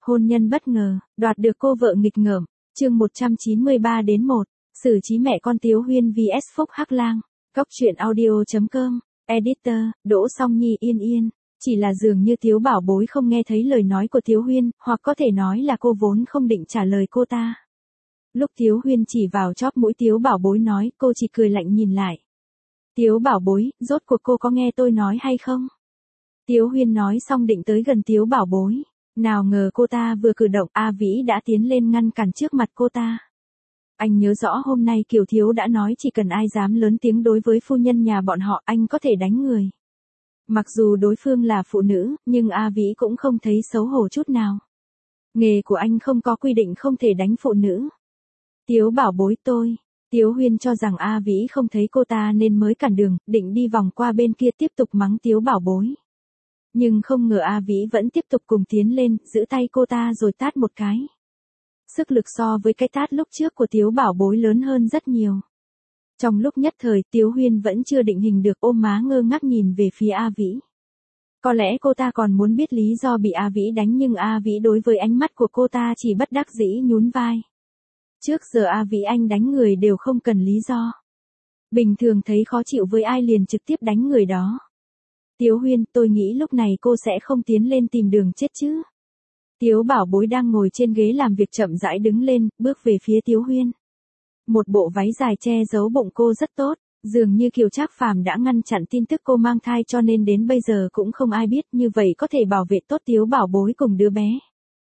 Hôn nhân bất ngờ, đoạt được cô vợ nghịch ngợm. Chương 193-1. Xử trí mẹ con Tiếu Huyên vs Phúc Hắc Lang. Góc truyện audio.com. Editor, Đỗ Song Nhi Yên Yên. Chỉ là dường như Tiếu Bảo Bối không nghe thấy lời nói của Tiếu Huyên, hoặc có thể nói là cô vốn không định trả lời cô ta. Lúc Tiếu Huyên chỉ vào chóp mũi Tiếu Bảo Bối nói, cô chỉ cười lạnh nhìn lại. Tiếu Bảo Bối, rốt cuộc cô có nghe tôi nói hay không? Tiếu Huyên nói xong định tới gần Tiếu Bảo Bối. Nào ngờ cô ta vừa cử động, A Vĩ đã tiến lên ngăn cản trước mặt cô ta. Anh nhớ rõ hôm nay Kiều Thiếu đã nói chỉ cần ai dám lớn tiếng đối với phu nhân nhà bọn họ anh có thể đánh người. Mặc dù đối phương là phụ nữ, nhưng A Vĩ cũng không thấy xấu hổ chút nào. Nghề của anh không có quy định không thể đánh phụ nữ. Tiếu Bảo Bối tôi. Tiếu Huyên cho rằng A Vĩ không thấy cô ta nên mới cản đường, định đi vòng qua bên kia tiếp tục mắng Tiếu Bảo Bối. Nhưng không ngờ A Vĩ vẫn tiếp tục cùng tiến lên, giữ tay cô ta rồi tát một cái. Sức lực so với cái tát lúc trước của Tiếu Bảo Bối lớn hơn rất nhiều. Trong lúc nhất thời Tiếu Huyên vẫn chưa định hình được, ôm má ngơ ngác nhìn về phía A Vĩ. Có lẽ cô ta còn muốn biết lý do bị A Vĩ đánh nhưng A Vĩ đối với ánh mắt của cô ta chỉ bất đắc dĩ nhún vai. Trước giờ A Vĩ anh đánh người đều không cần lý do. Bình thường thấy khó chịu với ai liền trực tiếp đánh người đó. Tiếu Huyên, tôi nghĩ lúc này cô sẽ không tiến lên tìm đường chết chứ. Tiếu Bảo Bối đang ngồi trên ghế làm việc chậm rãi đứng lên, bước về phía Tiếu Huyên. Một bộ váy dài che giấu bụng cô rất tốt, dường như Kiều Trác Phàm đã ngăn chặn tin tức cô mang thai cho nên đến bây giờ cũng không ai biết, như vậy có thể bảo vệ tốt Tiếu Bảo Bối cùng đứa bé.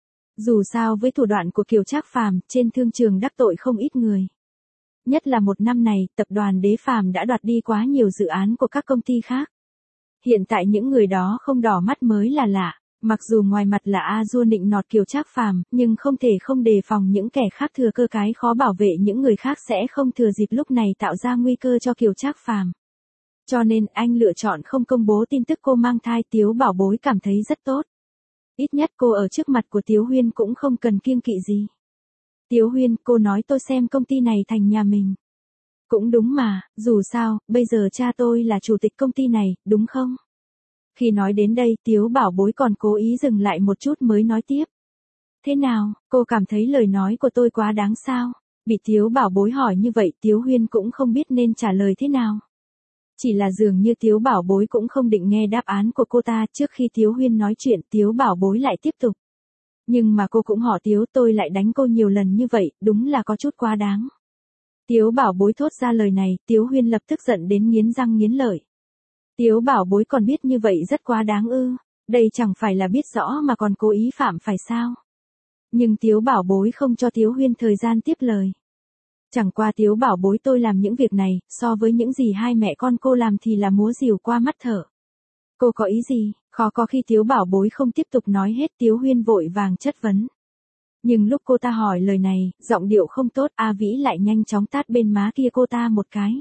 Dù sao với thủ đoạn của Kiều Trác Phàm, trên thương trường đắc tội không ít người. Nhất là một năm này, tập đoàn Đế Phàm đã đoạt đi quá nhiều dự án của các công ty khác. Hiện tại những người đó không đỏ mắt mới là lạ, mặc dù ngoài mặt là A Du nịnh nọt Kiều Trác Phàm, nhưng không thể không đề phòng những kẻ khác thừa cơ cái khó bảo vệ những người khác sẽ không thừa dịp lúc này tạo ra nguy cơ cho Kiều Trác Phàm. Cho nên anh lựa chọn không công bố tin tức cô mang thai. Tiếu Bảo Bối cảm thấy rất tốt. Ít nhất cô ở trước mặt của Tiếu Huyên cũng không cần kiêng kỵ gì. Tiếu Huyên, cô nói tôi xem công ty này thành nhà mình. Cũng đúng mà, dù sao, bây giờ cha tôi là chủ tịch công ty này, đúng không? Khi nói đến đây, Tiếu Bảo Bối còn cố ý dừng lại một chút mới nói tiếp. Thế nào, cô cảm thấy lời nói của tôi quá đáng sao? Bị Tiếu Bảo Bối hỏi như vậy, Tiếu Huyên cũng không biết nên trả lời thế nào. Chỉ là dường như Tiếu Bảo Bối cũng không định nghe đáp án của cô ta. Trước khi Tiếu Huyên nói chuyện, Tiếu Bảo Bối lại tiếp tục. Nhưng mà cô cũng hỏi Tiếu, tôi lại đánh cô nhiều lần như vậy, đúng là có chút quá đáng. Tiếu Bảo Bối thốt ra lời này, Tiếu Huyên lập tức giận đến nghiến răng nghiến lợi. Tiếu Bảo Bối còn biết như vậy rất quá đáng ư? Đây chẳng phải là biết rõ mà còn cố ý phạm phải sao? Nhưng Tiếu Bảo Bối không cho Tiếu Huyên thời gian tiếp lời. Chẳng qua Tiếu Bảo Bối tôi làm những việc này, so với những gì hai mẹ con cô làm thì là múa rìu qua mắt thở. Cô có ý gì? Khó có khi Tiếu Bảo Bối không tiếp tục nói hết, Tiếu Huyên vội vàng chất vấn. Nhưng lúc cô ta hỏi lời này, giọng điệu không tốt, A Vĩ lại nhanh chóng tát bên má kia cô ta một cái.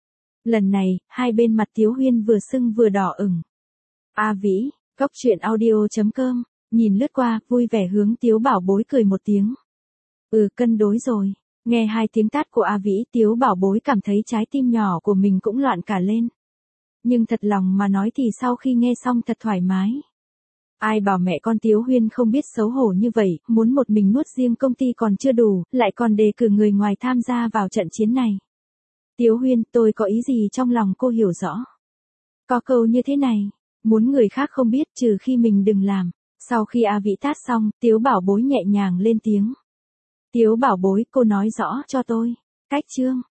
Lần này, hai bên mặt Tiếu Huyên vừa sưng vừa đỏ ửng. A Vĩ, góc truyện audio.com, nhìn lướt qua, vui vẻ hướng Tiếu Bảo Bối cười một tiếng. Cân đối rồi. Nghe hai tiếng tát của A Vĩ, Tiếu Bảo Bối cảm thấy trái tim nhỏ của mình cũng loạn cả lên. Nhưng thật lòng mà nói thì sau khi nghe xong thật thoải mái. Ai bảo mẹ con Tiếu Huyên không biết xấu hổ như vậy, muốn một mình nuốt riêng công ty còn chưa đủ, lại còn đề cử người ngoài tham gia vào trận chiến này. Tiếu Huyên, tôi có ý gì trong lòng cô hiểu rõ. Có câu như thế này, muốn người khác không biết trừ khi mình đừng làm. Sau khi A Vĩ tát xong, Tiếu Bảo Bối nhẹ nhàng lên tiếng. Tiếu Bảo Bối, cô nói rõ cho tôi. Cách chương.